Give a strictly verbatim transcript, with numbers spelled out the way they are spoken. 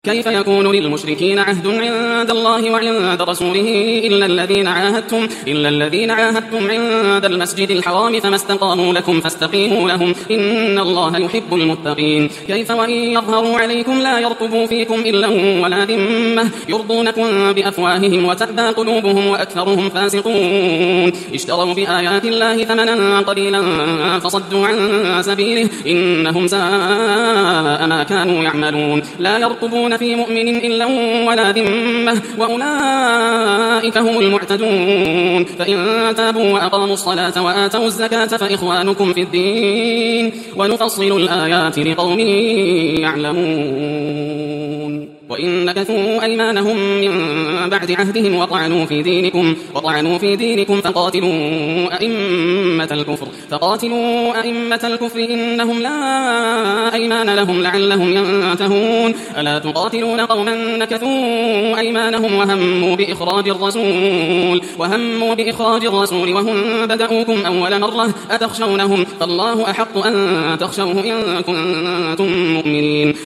كيف يكون للمشركين عهد عند الله وعند رسوله إلا الذين عاهدتم إلا الذين عاهدتم عند المسجد الحرام فما استقاموا لكم فاستقيموا لهم إن الله يحب المتقين. كيف وإن يظهروا عليكم لا يرقبوا فيكم إلا ولا ذمة يرضونكم بأفواههم وتأبى قلوبهم وأكثرهم فاسقون. اشتروا بآيات الله ثمنا قليلا فصدوا عن سبيله إنهم ساء ما كانوا يعملون. لا يرقبون في مؤمن إلا ولا ذمة وأولئك هم المعتدون. فإن تابوا وأقاموا الصلاة وآتوا الزكاة فإخوانكم في الدين ونفصل الآيات لقوم يعلمون. وإن نكثوا أيمانهم من بعد عهدهم وطعنوا في دينكم وطعنوا في دينكم فقاتلوا أئمة الكفر فقاتلوا أئمة الكفر إنهم لا أيمان لهم لعلهم ينتهون. ألا تقاتلون قوما نكثوا أيمانهم وهموا بإخراج الرسول وهموا بإخراج الرسول وهم بدأوكم أول مرة أتخشونهم فالله أحق أن تخشوه إن كنتم مؤمنين.